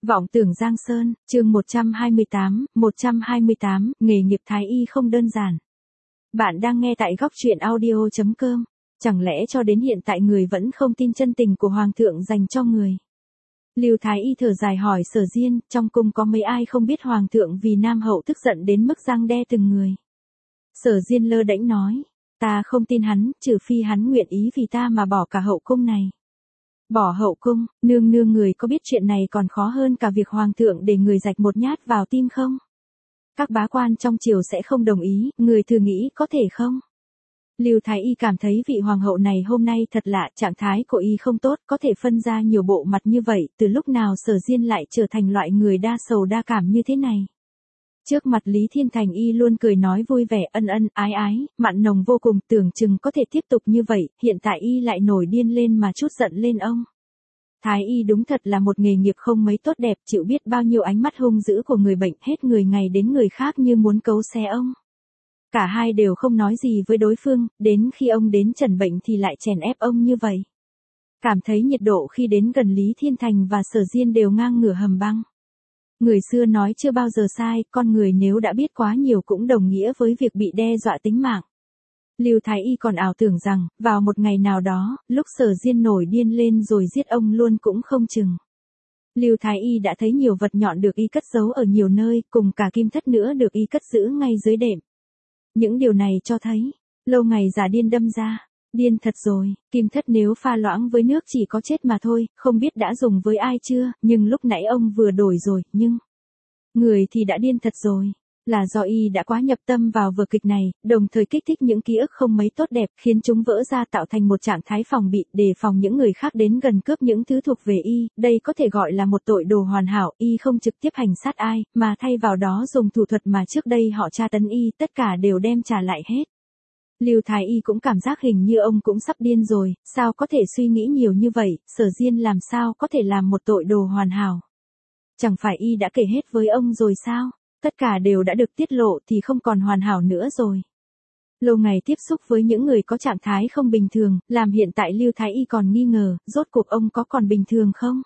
Vọng tưởng Giang Sơn, chương 128, nghề nghiệp thái y không đơn giản. Bạn đang nghe tại góc truyện audio.com. Chẳng lẽ cho đến hiện tại người vẫn không tin chân tình của Hoàng thượng dành cho người? Lưu Thái Y thở dài hỏi Sở Diên, trong cung có mấy ai không biết Hoàng thượng vì Nam hậu tức giận đến mức giang đe từng người. Sở Diên lơ đễnh nói, ta không tin hắn, trừ phi hắn nguyện ý vì ta mà bỏ cả hậu cung này. Bỏ hậu cung, nương nương người có biết chuyện này còn khó hơn cả việc Hoàng thượng để người rạch một nhát vào tim không? Các bá quan trong triều sẽ không đồng ý, người thử nghĩ có thể không? Lưu Thái Y cảm thấy vị hoàng hậu này hôm nay thật lạ, trạng thái của y không tốt, có thể phân ra nhiều bộ mặt như vậy, từ lúc nào Sở Diên lại trở thành loại người đa sầu đa cảm như thế này. Trước mặt Lý Thiên Thành y luôn cười nói vui vẻ ân ân, ái ái, mặn nồng vô cùng, tưởng chừng có thể tiếp tục như vậy, hiện tại y lại nổi điên lên mà trút giận lên ông. Thái y đúng thật là một nghề nghiệp không mấy tốt đẹp, chịu biết bao nhiêu ánh mắt hung dữ của người bệnh, hết người ngày đến người khác như muốn cấu xé ông. Cả hai đều không nói gì với đối phương, đến khi ông đến trần bệnh thì lại chèn ép ông như vậy. Cảm thấy nhiệt độ khi đến gần Lý Thiên Thành và Sở Diên đều ngang ngửa hầm băng. Người xưa nói chưa bao giờ sai, con người nếu đã biết quá nhiều cũng đồng nghĩa với việc bị đe dọa tính mạng. Lưu Thái Y còn ảo tưởng rằng, vào một ngày nào đó, lúc Sở Diên nổi điên lên rồi giết ông luôn cũng không chừng. Lưu Thái Y đã thấy nhiều vật nhọn được y cất giấu ở nhiều nơi, cùng cả kim thất nữa được y cất giữ ngay dưới đệm. Những điều này cho thấy, lâu ngày giả điên đâm ra, điên thật rồi, kim thất nếu pha loãng với nước chỉ có chết mà thôi, không biết đã dùng với ai chưa, nhưng lúc nãy ông vừa đổi rồi, nhưng người thì đã điên thật rồi. Là do y đã quá nhập tâm vào vở kịch này, đồng thời kích thích những ký ức không mấy tốt đẹp, khiến chúng vỡ ra tạo thành một trạng thái phòng bị, đề phòng những người khác đến gần cướp những thứ thuộc về y, đây có thể gọi là một tội đồ hoàn hảo, y không trực tiếp hành sát ai, mà thay vào đó dùng thủ thuật mà trước đây họ tra tấn y, tất cả đều đem trả lại hết. Lưu Thái Y cũng cảm giác hình như ông cũng sắp điên rồi, sao có thể suy nghĩ nhiều như vậy, Sở Diên làm sao có thể làm một tội đồ hoàn hảo. Chẳng phải y đã kể hết với ông rồi sao? Tất cả đều đã được tiết lộ thì không còn hoàn hảo nữa rồi. Lâu ngày tiếp xúc với những người có trạng thái không bình thường, làm hiện tại Lưu Thái Y còn nghi ngờ, rốt cuộc ông có còn bình thường không?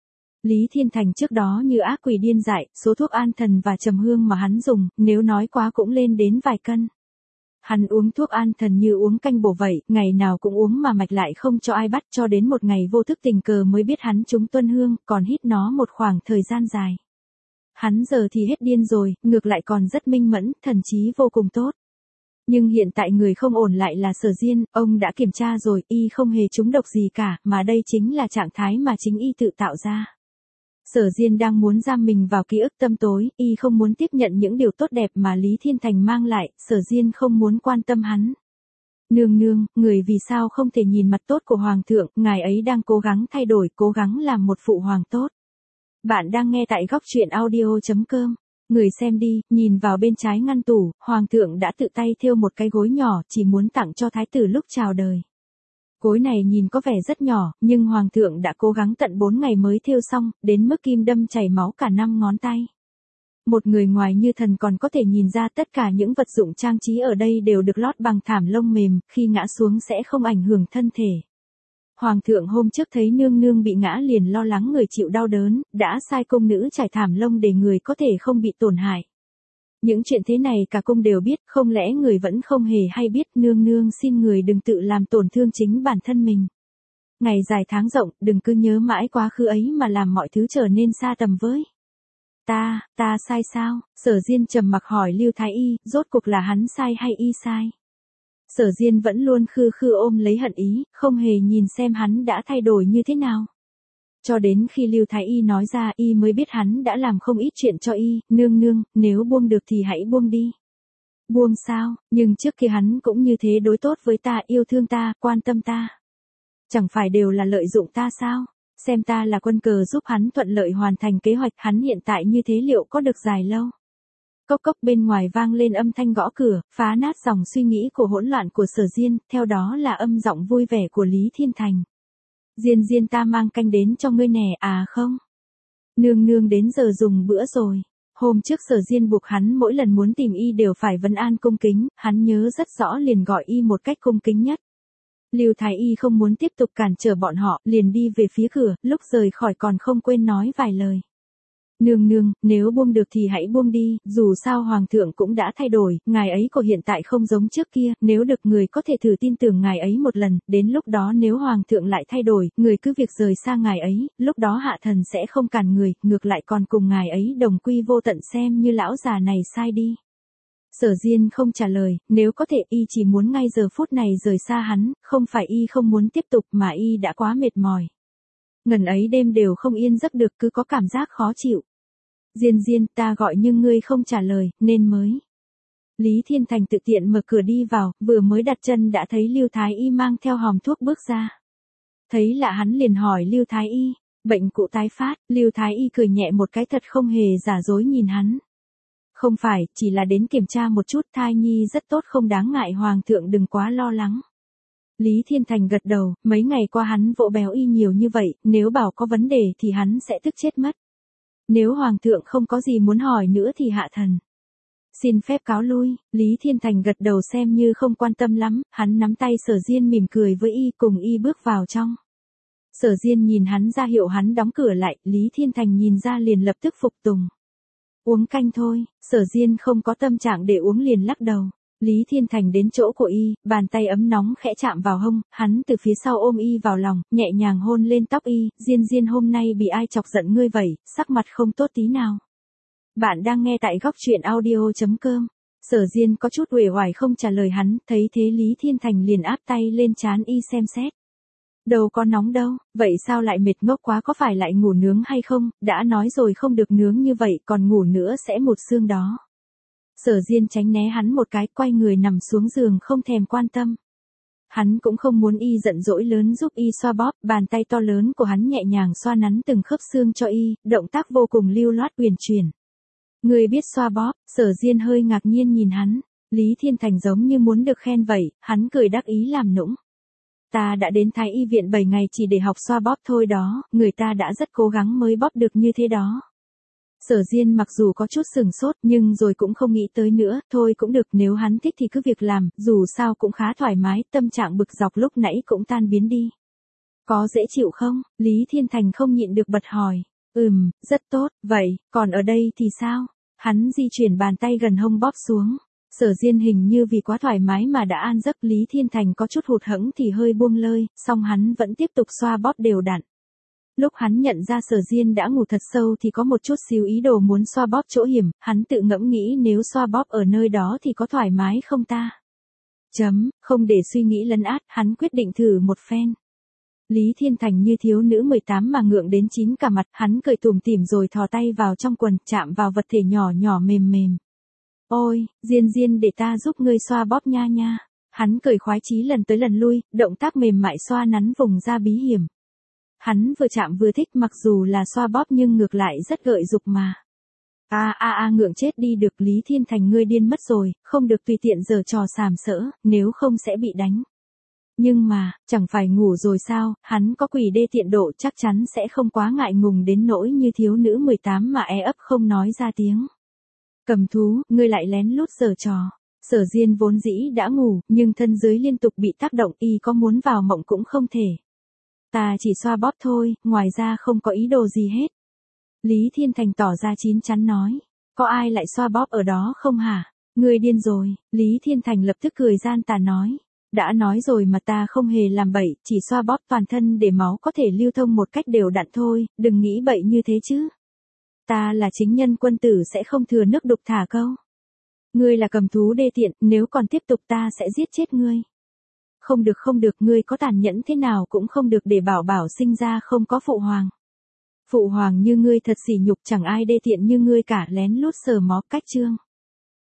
Lý Thiên Thành trước đó như ác quỷ điên dại, số thuốc an thần và trầm hương mà hắn dùng, nếu nói quá cũng lên đến vài cân. Hắn uống thuốc an thần như uống canh bổ vậy, ngày nào cũng uống mà mạch lại không cho ai bắt, cho đến một ngày vô thức tình cờ mới biết hắn trúng tuân hương, còn hít nó một khoảng thời gian dài. Hắn giờ thì hết điên rồi, ngược lại còn rất minh mẫn, thần trí vô cùng tốt. Nhưng hiện tại người không ổn lại là Sở Diên, ông đã kiểm tra rồi, y không hề trúng độc gì cả, mà đây chính là trạng thái mà chính y tự tạo ra. Sở Diên đang muốn giam mình vào ký ức tâm tối, y không muốn tiếp nhận những điều tốt đẹp mà Lý Thiên Thành mang lại, Sở Diên không muốn quan tâm hắn. Nương nương, người vì sao không thể nhìn mặt tốt của Hoàng thượng, ngài ấy đang cố gắng thay đổi, cố gắng làm một phụ hoàng tốt. Bạn đang nghe tại góc truyện audio.com. Người xem đi, nhìn vào bên trái ngăn tủ, Hoàng thượng đã tự tay thêu một cái gối nhỏ, chỉ muốn tặng cho thái tử lúc chào đời. Gối này nhìn có vẻ rất nhỏ, nhưng Hoàng thượng đã cố gắng tận 4 ngày mới thêu xong, đến mức kim đâm chảy máu cả 5 ngón tay. Một người ngoài như thần còn có thể nhìn ra tất cả những vật dụng trang trí ở đây đều được lót bằng thảm lông mềm, khi ngã xuống sẽ không ảnh hưởng thân thể. Hoàng thượng hôm trước thấy nương nương bị ngã liền lo lắng người chịu đau đớn, đã sai cung nữ trải thảm lông để người có thể không bị tổn hại. Những chuyện thế này cả cung đều biết, không lẽ người vẫn không hề hay biết, nương nương xin người đừng tự làm tổn thương chính bản thân mình. Ngày dài tháng rộng, đừng cứ nhớ mãi quá khứ ấy mà làm mọi thứ trở nên xa tầm với. Ta sai sao? Sở Diên trầm mặc hỏi Lưu Thái Y, rốt cuộc là hắn sai hay y sai? Sở Diên vẫn luôn khư khư ôm lấy hận ý, không hề nhìn xem hắn đã thay đổi như thế nào. Cho đến khi Lưu Thái Y nói ra y mới biết hắn đã làm không ít chuyện cho y, nương nương, nếu buông được thì hãy buông đi. Buông sao, nhưng trước kia hắn cũng như thế đối tốt với ta, yêu thương ta, quan tâm ta. Chẳng phải đều là lợi dụng ta sao? Xem ta là quân cờ giúp hắn thuận lợi hoàn thành kế hoạch, hắn hiện tại như thế liệu có được dài lâu? Cốc cốc bên ngoài vang lên âm thanh gõ cửa, phá nát dòng suy nghĩ của hỗn loạn của Sở Diên, theo đó là âm giọng vui vẻ của Lý Thiên Thành. Diên ta mang canh đến cho ngươi nè, à không? Nương nương đến giờ dùng bữa rồi. Hôm trước Sở Diên buộc hắn mỗi lần muốn tìm y đều phải vấn an cung kính, hắn nhớ rất rõ liền gọi y một cách cung kính nhất. Lưu Thái Y không muốn tiếp tục cản trở bọn họ, liền đi về phía cửa, lúc rời khỏi còn không quên nói vài lời. Nương nương, nếu buông được thì hãy buông đi, dù sao hoàng thượng cũng đã thay đổi, ngài ấy của hiện tại không giống trước kia, nếu được người có thể thử tin tưởng ngài ấy một lần, đến lúc đó nếu hoàng thượng lại thay đổi, người cứ việc rời xa ngài ấy, lúc đó hạ thần sẽ không cản người, ngược lại còn cùng ngài ấy đồng quy vô tận xem như lão già này sai đi. Sở Diên không trả lời, nếu có thể y chỉ muốn ngay giờ phút này rời xa hắn, không phải y không muốn tiếp tục mà y đã quá mệt mỏi. Ngần ấy đêm đều không yên giấc được, cứ có cảm giác khó chịu. Diên, ta gọi nhưng ngươi không trả lời, nên mới. Lý Thiên Thành tự tiện mở cửa đi vào, vừa mới đặt chân đã thấy Lưu Thái Y mang theo hòm thuốc bước ra. Thấy lạ hắn liền hỏi Lưu Thái Y, bệnh cũ tái phát, Lưu Thái Y cười nhẹ một cái thật không hề giả dối nhìn hắn. Không phải, chỉ là đến kiểm tra một chút, thai nhi rất tốt không đáng ngại, hoàng thượng đừng quá lo lắng. Lý Thiên Thành gật đầu, mấy ngày qua hắn vỗ béo y nhiều như vậy, nếu bảo có vấn đề thì hắn sẽ tức chết mất. Nếu hoàng thượng không có gì muốn hỏi nữa thì hạ thần xin phép cáo lui. Lý Thiên Thành gật đầu xem như không quan tâm lắm, hắn nắm tay Sở Diên mỉm cười với y cùng y bước vào trong. Sở Diên nhìn hắn ra hiệu hắn đóng cửa lại, Lý Thiên Thành nhìn ra liền lập tức phục tùng. Uống canh thôi, Sở Diên không có tâm trạng để uống liền lắc đầu. Lý Thiên Thành đến chỗ của y, bàn tay ấm nóng khẽ chạm vào hông, hắn từ phía sau ôm y vào lòng, nhẹ nhàng hôn lên tóc y, Diên hôm nay bị ai chọc giận ngươi vậy, sắc mặt không tốt tí nào. Bạn đang nghe tại góc truyện audio.com. Sở Diên có chút uể oải không trả lời hắn, thấy thế Lý Thiên Thành liền áp tay lên trán y xem xét. Đâu có nóng đâu, vậy sao lại mệt ngốc quá, có phải lại ngủ nướng hay không, đã nói rồi không được nướng như vậy, còn ngủ nữa sẽ một xương đó. Sở Diên tránh né hắn một cái, quay người nằm xuống giường không thèm quan tâm. Hắn cũng không muốn y giận dỗi lớn giúp y xoa bóp, bàn tay to lớn của hắn nhẹ nhàng xoa nắn từng khớp xương cho y, động tác vô cùng lưu loát uyển chuyển. Người biết xoa bóp, Sở Diên hơi ngạc nhiên nhìn hắn, Lý Thiên Thành giống như muốn được khen vậy, hắn cười đắc ý làm nũng. Ta đã đến Thái Y viện 7 ngày chỉ để học xoa bóp thôi đó, người ta đã rất cố gắng mới bóp được như thế đó. Sở Diên mặc dù có chút sừng sốt nhưng rồi cũng không nghĩ tới nữa, thôi cũng được, nếu hắn thích thì cứ việc làm, dù sao cũng khá thoải mái, tâm trạng bực dọc lúc nãy cũng tan biến đi. Có dễ chịu không? Lý Thiên Thành không nhịn được bật hỏi. Rất tốt, vậy, còn ở đây thì sao? Hắn di chuyển bàn tay gần hông bóp xuống. Sở Diên hình như vì quá thoải mái mà đã an giấc, Lý Thiên Thành có chút hụt hẫng thì hơi buông lơi, song hắn vẫn tiếp tục xoa bóp đều đặn. Lúc hắn nhận ra Sở Diên đã ngủ thật sâu thì có một chút xíu ý đồ muốn xoa bóp chỗ hiểm, hắn tự ngẫm nghĩ nếu xoa bóp ở nơi đó thì có thoải mái không ta? Không để suy nghĩ lấn át, hắn quyết định thử một phen. Lý Thiên Thành như thiếu nữ 18 mà ngượng đến chín cả mặt, hắn cười tủm tỉm rồi thò tay vào trong quần, chạm vào vật thể nhỏ nhỏ mềm mềm. Ôi, Diên để ta giúp ngươi xoa bóp nha nha. Hắn cười khoái chí lần tới lần lui, động tác mềm mại xoa nắn vùng da bí hiểm. Hắn vừa chạm vừa thích, mặc dù là xoa bóp nhưng ngược lại rất gợi dục mà. Ngượng chết đi được, Lý Thiên Thành ngươi điên mất rồi, không được tùy tiện giở trò sàm sỡ, nếu không sẽ bị đánh. Nhưng mà, chẳng phải ngủ rồi sao, hắn có quỷ đê tiện độ chắc chắn sẽ không quá ngại ngùng đến nỗi như thiếu nữ 18 mà ấp không nói ra tiếng. Cầm thú, ngươi lại lén lút giở trò. Sở Diên vốn dĩ đã ngủ, nhưng thân dưới liên tục bị tác động, y có muốn vào mộng cũng không thể. Ta chỉ xoa bóp thôi, ngoài ra không có ý đồ gì hết. Lý Thiên Thành tỏ ra chín chắn nói. Có ai lại xoa bóp ở đó không hả? Ngươi điên rồi, Lý Thiên Thành lập tức cười gian tà nói. Đã nói rồi mà ta không hề làm bậy, chỉ xoa bóp toàn thân để máu có thể lưu thông một cách đều đặn thôi, đừng nghĩ bậy như thế chứ. Ta là chính nhân quân tử sẽ không thừa nước đục thả câu. Ngươi là cầm thú đê tiện, nếu còn tiếp tục ta sẽ giết chết ngươi. Không được, ngươi có tàn nhẫn thế nào cũng không được để bảo sinh ra không có phụ hoàng. Phụ hoàng như ngươi thật sỉ nhục, chẳng ai đê tiện như ngươi cả, lén lút sờ mó cách trương.